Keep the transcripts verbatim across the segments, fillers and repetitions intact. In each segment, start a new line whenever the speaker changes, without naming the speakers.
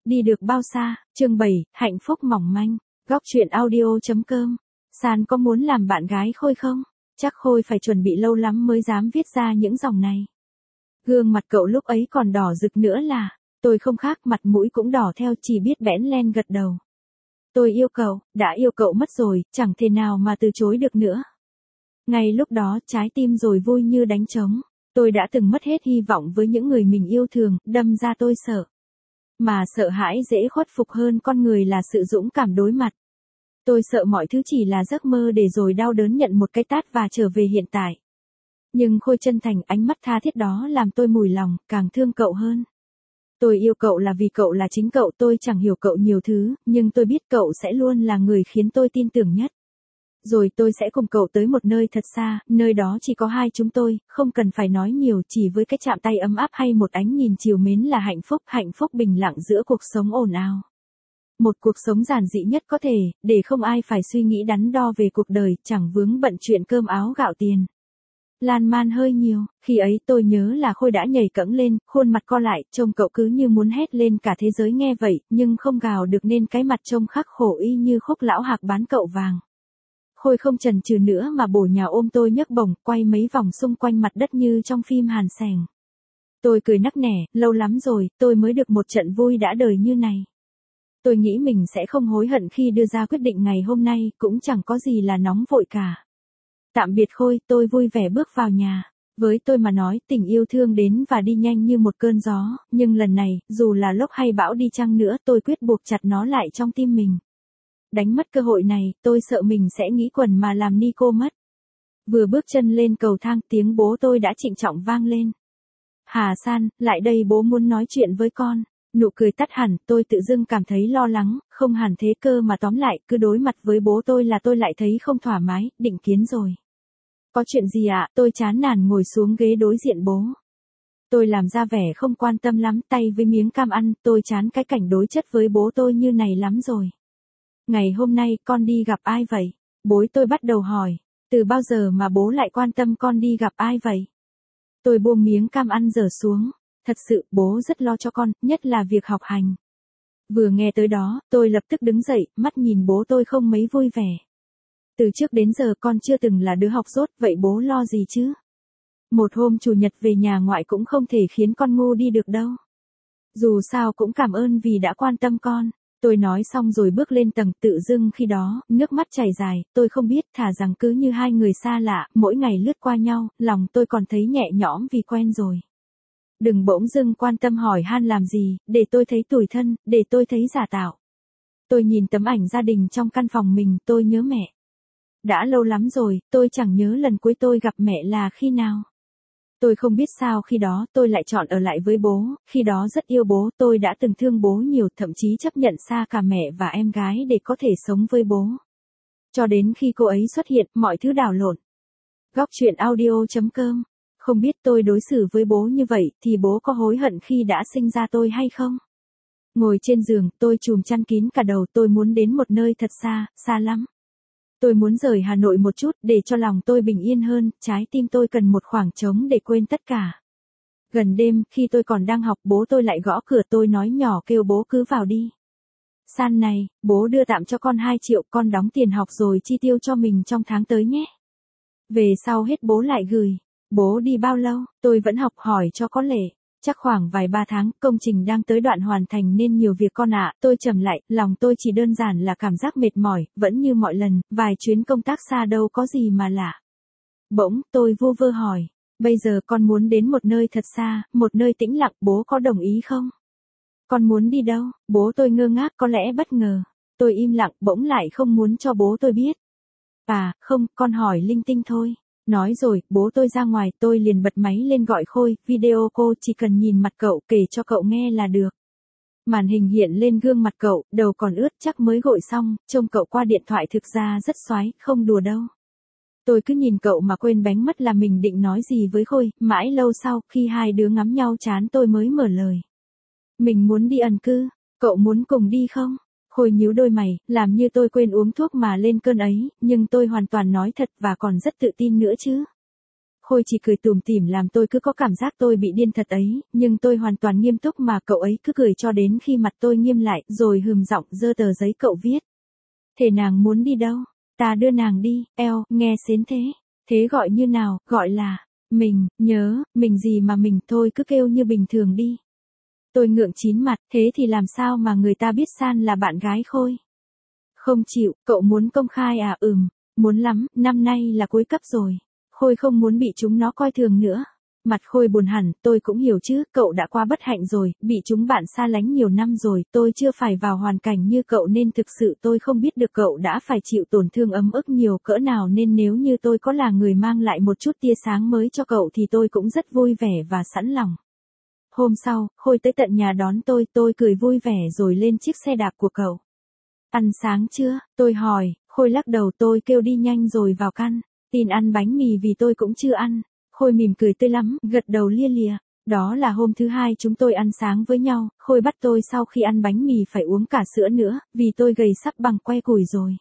Đi được bao xa, chương bảy, hạnh phúc mỏng manh, góc truyện audio.com. San có muốn làm bạn gái Khôi không? Chắc Khôi phải chuẩn bị lâu lắm mới dám viết ra những dòng này. Gương mặt cậu lúc ấy còn đỏ rực nữa là, tôi không khác, mặt mũi cũng đỏ theo, chỉ biết bẽn len gật đầu. Tôi yêu cậu, đã yêu cậu mất rồi, chẳng thể nào mà từ chối được nữa. Ngay lúc đó trái tim rồi vui như đánh trống. Tôi đã từng mất hết hy vọng với những người mình yêu thương, đâm ra tôi sợ. Mà sợ hãi dễ khuất phục hơn con người là sự dũng cảm đối mặt. Tôi sợ mọi thứ chỉ là giấc mơ để rồi đau đớn nhận một cái tát và trở về hiện tại. Nhưng Khôi chân thành, ánh mắt tha thiết đó làm tôi mùi lòng, càng thương cậu hơn. Tôi yêu cậu là vì cậu là chính cậu, tôi chẳng hiểu cậu nhiều thứ, nhưng tôi biết cậu sẽ luôn là người khiến tôi tin tưởng nhất. Rồi tôi sẽ cùng cậu tới một nơi thật xa, nơi đó chỉ có hai chúng tôi, không cần phải nói nhiều, chỉ với cái chạm tay ấm áp hay một ánh nhìn trìu mến là hạnh phúc, hạnh phúc bình lặng giữa cuộc sống ồn ào. Một cuộc sống giản dị nhất có thể, để không ai phải suy nghĩ đắn đo về cuộc đời, chẳng vướng bận chuyện cơm áo gạo tiền. Lan man hơi nhiều, khi ấy tôi nhớ là Khôi đã nhảy cẫng lên, khuôn mặt co lại, trông cậu cứ như muốn hét lên cả thế giới nghe vậy, nhưng không gào được nên cái mặt trông khắc khổ y như khúc lão hạc bán cậu vàng. Khôi không chần chừ nữa mà bổ nhào ôm tôi nhấc bổng, quay mấy vòng xung quanh mặt đất như trong phim Hàn Sẻng. Tôi cười nắc nẻ, lâu lắm rồi, tôi mới được một trận vui đã đời như này. Tôi nghĩ mình sẽ không hối hận khi đưa ra quyết định ngày hôm nay, cũng chẳng có gì là nóng vội cả. Tạm biệt Khôi, tôi vui vẻ bước vào nhà. Với tôi mà nói, tình yêu thương đến và đi nhanh như một cơn gió, nhưng lần này, dù là lốc hay bão đi chăng nữa, tôi quyết buộc chặt nó lại trong tim mình. Đánh mất cơ hội này, tôi sợ mình sẽ nghĩ quần mà làm ni cô mất. Vừa bước chân lên cầu thang, tiếng bố tôi đã trịnh trọng vang lên. Hà San, lại đây, bố muốn nói chuyện với con. Nụ cười tắt hẳn, tôi tự dưng cảm thấy lo lắng, không hẳn thế cơ mà tóm lại, cứ đối mặt với bố tôi là tôi lại thấy không thoải mái, định kiến rồi. Có chuyện gì ạ? Tôi chán nản ngồi xuống ghế đối diện bố. Tôi làm ra vẻ không quan tâm lắm, tay với miếng cam ăn, tôi chán cái cảnh đối chất với bố tôi như này lắm rồi. Ngày hôm nay, con đi gặp ai vậy? Bố tôi bắt đầu hỏi, từ bao giờ mà bố lại quan tâm con đi gặp ai vậy? Tôi buông miếng cam ăn dở xuống, thật sự, bố rất lo cho con, nhất là việc học hành. Vừa nghe tới đó, tôi lập tức đứng dậy, mắt nhìn bố tôi không mấy vui vẻ. Từ trước đến giờ con chưa từng là đứa học dốt, vậy bố lo gì chứ? Một hôm chủ nhật về nhà ngoại cũng không thể khiến con ngu đi được đâu. Dù sao cũng cảm ơn vì đã quan tâm con. Tôi nói xong rồi bước lên tầng, tự dưng khi đó, nước mắt chảy dài, tôi không biết, thà rằng cứ như hai người xa lạ, mỗi ngày lướt qua nhau, lòng tôi còn thấy nhẹ nhõm vì quen rồi. Đừng bỗng dưng quan tâm hỏi han làm gì, để tôi thấy tủi thân, để tôi thấy giả tạo. Tôi nhìn tấm ảnh gia đình trong căn phòng mình, tôi nhớ mẹ. Đã lâu lắm rồi, tôi chẳng nhớ lần cuối tôi gặp mẹ là khi nào. Tôi không biết sao khi đó tôi lại chọn ở lại với bố, khi đó rất yêu bố, tôi đã từng thương bố nhiều, thậm chí chấp nhận xa cả mẹ và em gái để có thể sống với bố. Cho đến khi cô ấy xuất hiện, mọi thứ đảo lộn. Góc truyện audio.com. Không biết tôi đối xử với bố như vậy, thì bố có hối hận khi đã sinh ra tôi hay không? Ngồi trên giường, tôi trùm chăn kín cả đầu, tôi muốn đến một nơi thật xa, xa lắm. Tôi muốn rời Hà Nội một chút, để cho lòng tôi bình yên hơn, trái tim tôi cần một khoảng trống để quên tất cả. Gần đêm, khi tôi còn đang học, bố tôi lại gõ cửa, tôi nói nhỏ kêu bố cứ vào đi. San này, bố đưa tạm cho con hai triệu, con đóng tiền học rồi chi tiêu cho mình trong tháng tới nhé. Về sau hết bố lại gửi. Bố đi bao lâu? Tôi vẫn học, hỏi cho có lệ. Chắc khoảng vài ba tháng, công trình đang tới đoạn hoàn thành nên nhiều việc con ạ. Tôi trầm lại, lòng tôi chỉ đơn giản là cảm giác mệt mỏi, vẫn như mọi lần, vài chuyến công tác xa đâu có gì mà lạ. Bỗng, tôi vu vơ hỏi, bây giờ con muốn đến một nơi thật xa, một nơi tĩnh lặng, bố có đồng ý không? Con muốn đi đâu? Bố tôi ngơ ngác, có lẽ bất ngờ. Tôi im lặng, bỗng lại không muốn cho bố tôi biết. À, không, con hỏi linh tinh thôi. Nói rồi, bố tôi ra ngoài, tôi liền bật máy lên gọi Khôi, video cô chỉ cần nhìn mặt cậu, kể cho cậu nghe là được. Màn hình hiện lên gương mặt cậu, đầu còn ướt, chắc mới gội xong, trông cậu qua điện thoại thực ra rất xoái, không đùa đâu. Tôi cứ nhìn cậu mà quên bén mất là mình định nói gì với Khôi, mãi lâu sau, khi hai đứa ngắm nhau chán tôi mới mở lời. Mình muốn đi ẩn cư, cậu muốn cùng đi không? Khôi nhíu đôi mày, làm như tôi quên uống thuốc mà lên cơn ấy, nhưng tôi hoàn toàn nói thật và còn rất tự tin nữa chứ. Khôi chỉ cười tủm tỉm làm tôi cứ có cảm giác tôi bị điên thật ấy, nhưng tôi hoàn toàn nghiêm túc mà cậu ấy cứ cười cho đến khi mặt tôi nghiêm lại, rồi hừm giọng giơ tờ giấy cậu viết. Thế nàng muốn đi đâu? Ta đưa nàng đi, eo, nghe xến thế. Thế gọi như nào, gọi là, mình, nhớ, mình gì mà mình, thôi cứ kêu như bình thường đi. Tôi ngượng chín mặt, thế thì làm sao mà người ta biết San là bạn gái Khôi? Không chịu, cậu muốn công khai à? Ừm, muốn lắm, năm nay là cuối cấp rồi. Khôi không muốn bị chúng nó coi thường nữa. Mặt Khôi buồn hẳn, tôi cũng hiểu chứ, cậu đã qua bất hạnh rồi, bị chúng bạn xa lánh nhiều năm rồi, tôi chưa phải vào hoàn cảnh như cậu nên thực sự tôi không biết được cậu đã phải chịu tổn thương ấm ức nhiều cỡ nào, nên nếu như tôi có là người mang lại một chút tia sáng mới cho cậu thì tôi cũng rất vui vẻ và sẵn lòng. Hôm sau, Khôi tới tận nhà đón tôi, tôi cười vui vẻ rồi lên chiếc xe đạp của cậu. Ăn sáng chưa? Tôi hỏi, Khôi lắc đầu, tôi kêu đi nhanh rồi vào căn. Tin ăn bánh mì vì tôi cũng chưa ăn. Khôi mỉm cười tươi lắm, gật đầu lia lịa. Đó là hôm thứ hai chúng tôi ăn sáng với nhau, Khôi bắt tôi sau khi ăn bánh mì phải uống cả sữa nữa, vì tôi gầy sắp bằng que củi rồi.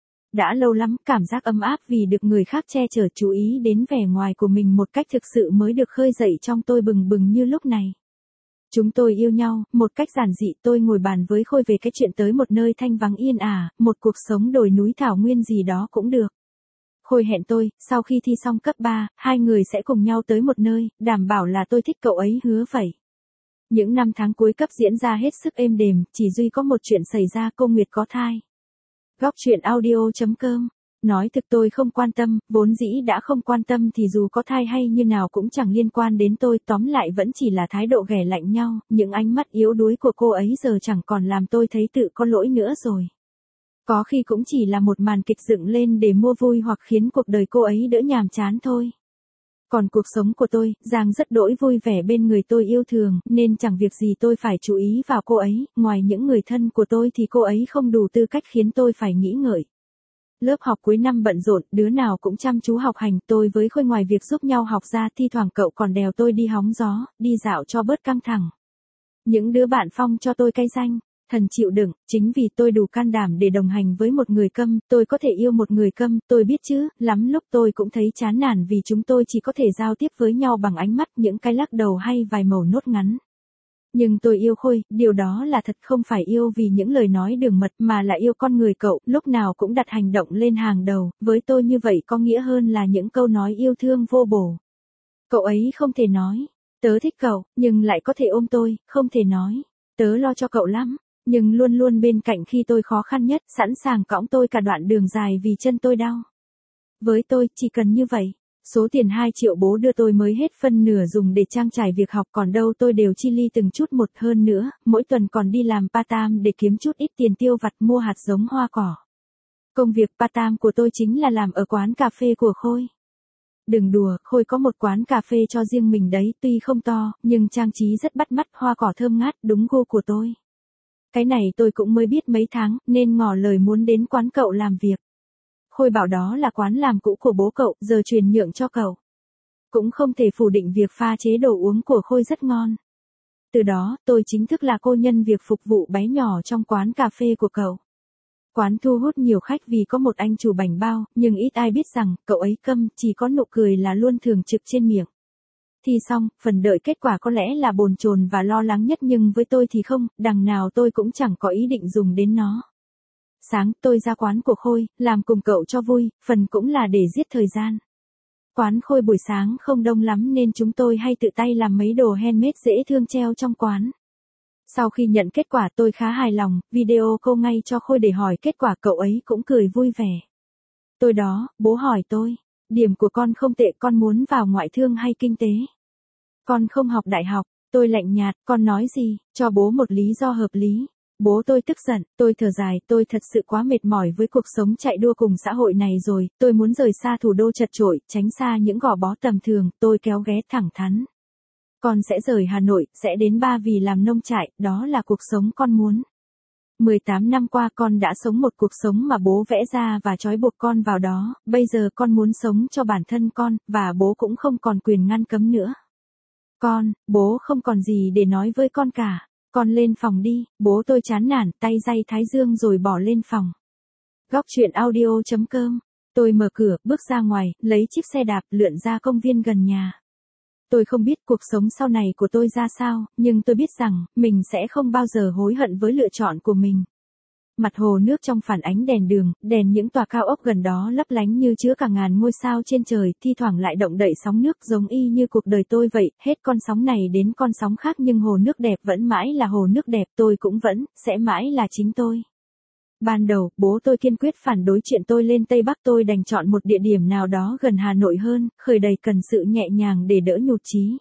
Đã lâu lắm, cảm giác ấm áp vì được người khác che chở chú ý đến vẻ ngoài của mình một cách thực sự mới được khơi dậy trong tôi bừng bừng như lúc này. Chúng tôi yêu nhau, một cách giản dị. Tôi ngồi bàn với Khôi về cái chuyện tới một nơi thanh vắng yên ả, một cuộc sống đồi núi thảo nguyên gì đó cũng được. Khôi hẹn tôi, sau khi thi xong cấp ba, hai người sẽ cùng nhau tới một nơi, đảm bảo là tôi thích cậu ấy hứa vậy. Những năm tháng cuối cấp diễn ra hết sức êm đềm, chỉ duy có một chuyện xảy ra, cô Nguyệt có thai. Góc truyện audio chấm com. Nói thực tôi không quan tâm, vốn dĩ đã không quan tâm thì dù có thai hay như nào cũng chẳng liên quan đến tôi, tóm lại vẫn chỉ là thái độ ghẻ lạnh nhau, những ánh mắt yếu đuối của cô ấy giờ chẳng còn làm tôi thấy tự có lỗi nữa rồi. Có khi cũng chỉ là một màn kịch dựng lên để mua vui hoặc khiến cuộc đời cô ấy đỡ nhàm chán thôi. Còn cuộc sống của tôi, Giang rất đỗi vui vẻ bên người tôi yêu thương, nên chẳng việc gì tôi phải chú ý vào cô ấy, ngoài những người thân của tôi thì cô ấy không đủ tư cách khiến tôi phải nghĩ ngợi. Lớp học cuối năm bận rộn, đứa nào cũng chăm chú học hành, tôi với Khôi ngoài việc giúp nhau học ra, thi thoảng cậu còn đèo tôi đi hóng gió, đi dạo cho bớt căng thẳng. Những đứa bạn phong cho tôi cái danh thần chịu đựng, chính vì tôi đủ can đảm để đồng hành với một người câm, tôi có thể yêu một người câm, tôi biết chứ, lắm lúc tôi cũng thấy chán nản vì chúng tôi chỉ có thể giao tiếp với nhau bằng ánh mắt, những cái lắc đầu hay vài mẩu nốt ngắn. Nhưng tôi yêu Khôi, điều đó là thật, không phải yêu vì những lời nói đường mật mà là yêu con người cậu, lúc nào cũng đặt hành động lên hàng đầu, với tôi như vậy có nghĩa hơn là những câu nói yêu thương vô bổ. Cậu ấy không thể nói, tớ thích cậu, nhưng lại có thể ôm tôi, không thể nói, tớ lo cho cậu lắm, nhưng luôn luôn bên cạnh khi tôi khó khăn nhất, sẵn sàng cõng tôi cả đoạn đường dài vì chân tôi đau. Với tôi, chỉ cần như vậy. Số tiền hai triệu bố đưa tôi mới hết phân nửa dùng để trang trải việc học, còn đâu tôi đều chi ly từng chút một, hơn nữa, mỗi tuần còn đi làm part-time để kiếm chút ít tiền tiêu vặt mua hạt giống hoa cỏ. Công việc part-time của tôi chính là làm ở quán cà phê của Khôi. Đừng đùa, Khôi có một quán cà phê cho riêng mình đấy, tuy không to, nhưng trang trí rất bắt mắt, hoa cỏ thơm ngát, đúng gu của tôi. Cái này tôi cũng mới biết mấy tháng, nên ngỏ lời muốn đến quán cậu làm việc. Khôi bảo đó là quán làm cũ của bố cậu, giờ truyền nhượng cho cậu. Cũng không thể phủ định việc pha chế đồ uống của Khôi rất ngon. Từ đó, tôi chính thức là cô nhân việc phục vụ bé nhỏ trong quán cà phê của cậu. Quán thu hút nhiều khách vì có một anh chủ bảnh bao, nhưng ít ai biết rằng, cậu ấy câm, chỉ có nụ cười là luôn thường trực trên miệng. Thi xong, phần đợi kết quả có lẽ là bồn chồn và lo lắng nhất, nhưng với tôi thì không, đằng nào tôi cũng chẳng có ý định dùng đến nó. Sáng, tôi ra quán của Khôi, làm cùng cậu cho vui, phần cũng là để giết thời gian. Quán Khôi buổi sáng không đông lắm nên chúng tôi hay tự tay làm mấy đồ handmade dễ thương treo trong quán. Sau khi nhận kết quả tôi khá hài lòng, video call ngay cho Khôi để hỏi kết quả, cậu ấy cũng cười vui vẻ. Tôi đó, bố hỏi tôi, điểm của con không tệ, con muốn vào ngoại thương hay kinh tế? Con không học đại học, tôi lạnh nhạt, con nói gì, cho bố một lý do hợp lý. Bố tôi tức giận, tôi thở dài, tôi thật sự quá mệt mỏi với cuộc sống chạy đua cùng xã hội này rồi, tôi muốn rời xa thủ đô chật chội, tránh xa những gò bó tầm thường, tôi kéo ghé thẳng thắn. Con sẽ rời Hà Nội, sẽ đến Ba Vì làm nông trại, đó là cuộc sống con muốn. mười tám năm qua con đã sống một cuộc sống mà bố vẽ ra và trói buộc con vào đó, bây giờ con muốn sống cho bản thân con, và bố cũng không còn quyền ngăn cấm nữa. Con, bố không còn gì để nói với con cả. Con lên phòng đi, bố tôi chán nản, tay day thái dương rồi bỏ lên phòng. Góc truyện audio chấm com Tôi mở cửa, bước ra ngoài, lấy chiếc xe đạp, lượn ra công viên gần nhà. Tôi không biết cuộc sống sau này của tôi ra sao, nhưng tôi biết rằng, mình sẽ không bao giờ hối hận với lựa chọn của mình. Mặt hồ nước trong phản ánh đèn đường, đèn những tòa cao ốc gần đó lấp lánh như chứa cả ngàn ngôi sao trên trời, thi thoảng lại động đậy sóng nước giống y như cuộc đời tôi vậy, hết con sóng này đến con sóng khác nhưng hồ nước đẹp vẫn mãi là hồ nước đẹp, tôi cũng vẫn, sẽ mãi là chính tôi. Ban đầu, bố tôi kiên quyết phản đối chuyện tôi lên Tây Bắc, tôi đành chọn một địa điểm nào đó gần Hà Nội hơn, khởi đầy cần sự nhẹ nhàng để đỡ nhụt chí.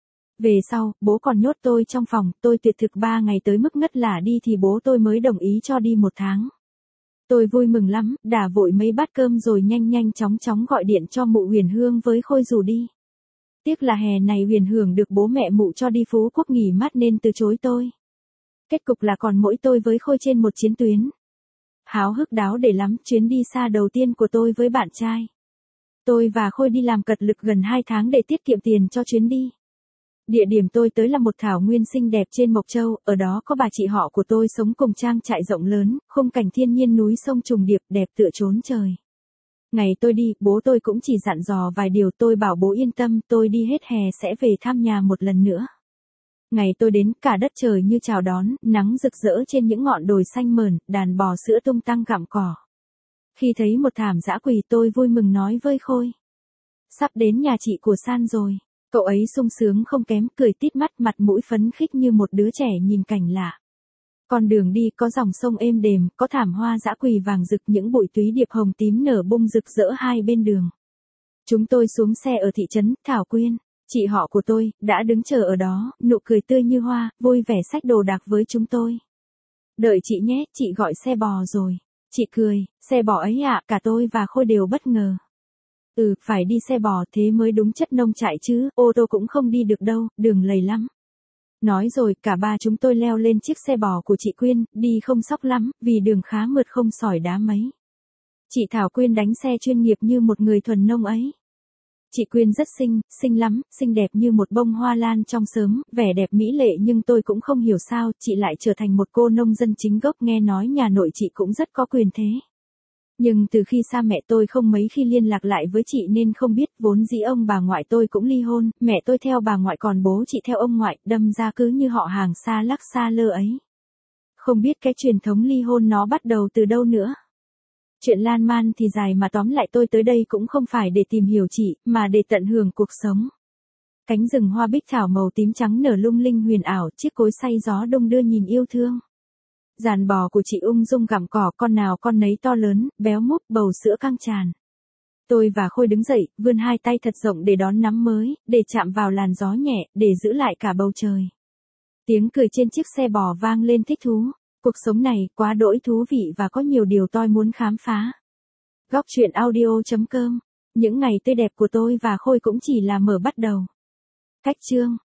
Về sau, bố còn nhốt tôi trong phòng, tôi tuyệt thực ba ngày tới mức ngất lả đi thì bố tôi mới đồng ý cho đi một tháng. Tôi vui mừng lắm, đả vội mấy bát cơm rồi nhanh nhanh chóng chóng gọi điện cho mụ Huyền Hương với Khôi rủ đi. Tiếc là hè này Huyền Hương được bố mẹ mụ cho đi Phú Quốc nghỉ mát nên từ chối tôi. Kết cục là còn mỗi tôi với Khôi trên một chiến tuyến. Háo hức đáo để lắm, chuyến đi xa đầu tiên của tôi với bạn trai. Tôi và Khôi đi làm cật lực gần hai tháng để tiết kiệm tiền cho chuyến đi. Địa điểm tôi tới là một thảo nguyên xinh đẹp trên Mộc Châu, ở đó có bà chị họ của tôi sống cùng trang trại rộng lớn, khung cảnh thiên nhiên núi sông trùng điệp đẹp tựa trốn trời. Ngày tôi đi, bố tôi cũng chỉ dặn dò vài điều, tôi bảo bố yên tâm, tôi đi hết hè sẽ về thăm nhà một lần nữa. Ngày tôi đến, cả đất trời như chào đón, nắng rực rỡ trên những ngọn đồi xanh mờn, đàn bò sữa tung tăng gặm cỏ. Khi thấy một thảm dã quỳ tôi vui mừng nói với Khôi. Sắp đến nhà chị của San rồi. Cậu ấy sung sướng không kém, cười tít mắt, mặt mũi phấn khích như một đứa trẻ nhìn cảnh lạ. Con đường đi có dòng sông êm đềm, có thảm hoa dã quỳ vàng rực, những bụi túy điệp hồng tím nở bung rực rỡ hai bên đường. Chúng tôi xuống xe ở thị trấn Thảo Quyên. Chị họ của tôi đã đứng chờ ở đó, nụ cười tươi như hoa, vui vẻ xách đồ đạc với chúng tôi. Đợi chị nhé, chị gọi xe bò rồi. Chị cười, xe bò ấy ạ, à, cả tôi và Khôi đều bất ngờ. Ừ, phải đi xe bò thế mới đúng chất nông trại chứ, ô tô cũng không đi được đâu, đường lầy lắm. Nói rồi, cả ba chúng tôi leo lên chiếc xe bò của chị Quyên, đi không sóc lắm, vì đường khá mượt không sỏi đá mấy. Chị Thảo Quyên đánh xe chuyên nghiệp như một người thuần nông ấy. Chị Quyên rất xinh, xinh lắm, xinh đẹp như một bông hoa lan trong sớm, vẻ đẹp mỹ lệ nhưng tôi cũng không hiểu sao, chị lại trở thành một cô nông dân chính gốc, nghe nói nhà nội chị cũng rất có quyền thế. Nhưng từ khi xa mẹ tôi không mấy khi liên lạc lại với chị nên không biết, vốn dĩ ông bà ngoại tôi cũng ly hôn, mẹ tôi theo bà ngoại còn bố chị theo ông ngoại, đâm ra cứ như họ hàng xa lắc xa lơ ấy. Không biết cái truyền thống ly hôn nó bắt đầu từ đâu nữa. Chuyện lan man thì dài mà tóm lại tôi tới đây cũng không phải để tìm hiểu chị, mà để tận hưởng cuộc sống. Cánh rừng hoa bích thảo màu tím trắng nở lung linh huyền ảo, chiếc cối xay gió đông đưa nhìn yêu thương. Dàn bò của chị ung dung gặm cỏ, con nào con nấy to lớn, béo múp, bầu sữa căng tràn. Tôi và Khôi đứng dậy, vươn hai tay thật rộng để đón nắm mới, để chạm vào làn gió nhẹ, để giữ lại cả bầu trời. Tiếng cười trên chiếc xe bò vang lên thích thú. Cuộc sống này quá đỗi thú vị và có nhiều điều tôi muốn khám phá. Góc truyện audio chấm com. Những ngày tươi đẹp của tôi và Khôi cũng chỉ là mở bắt đầu. Cách chương